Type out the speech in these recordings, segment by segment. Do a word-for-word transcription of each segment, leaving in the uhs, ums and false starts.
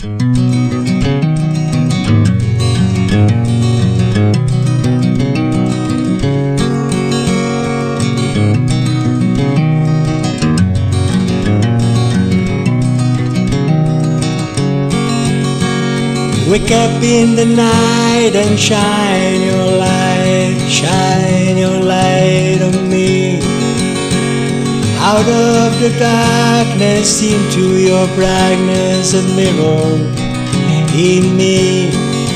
Wake up in the night and shine your light, shine your light on me. Out of the darkness into your brightness, a mirror in me.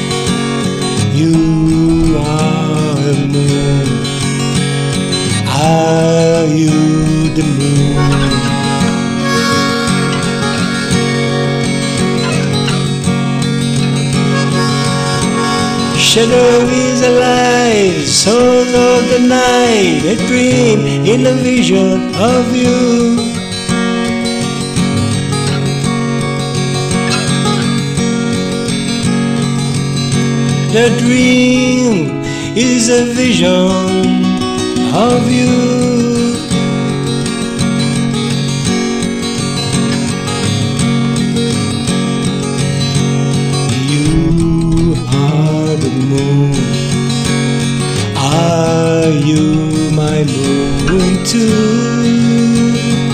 You are the moon. Are you the moon? Shadow is alive, soul of the night, a dream in a vision of you. The dream is a vision of you. Are you my moon too?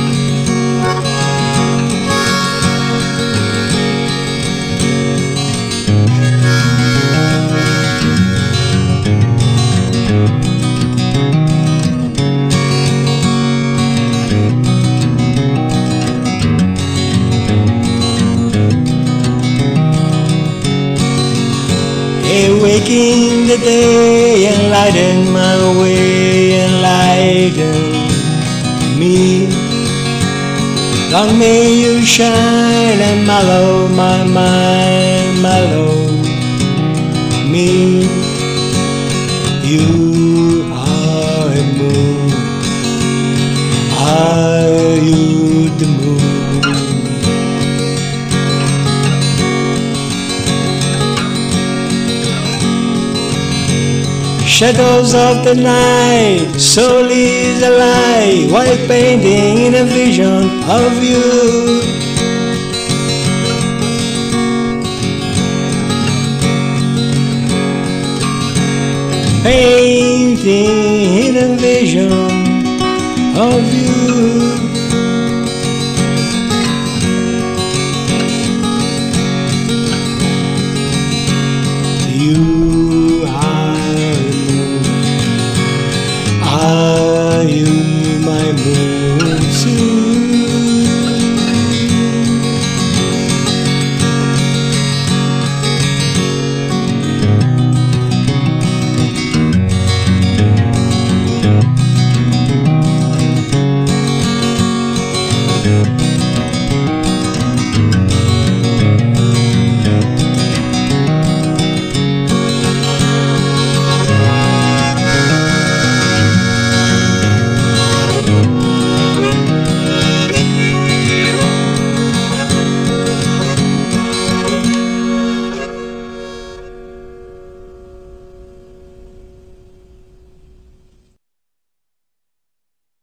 Awaking the day, enlighten my way, enlighten me. Long may you shine and mellow my mind, mellow me. You are a moon. Are you the moon? Shadows of the night, soul is alive, white painting in a vision of you. Painting in a vision of you.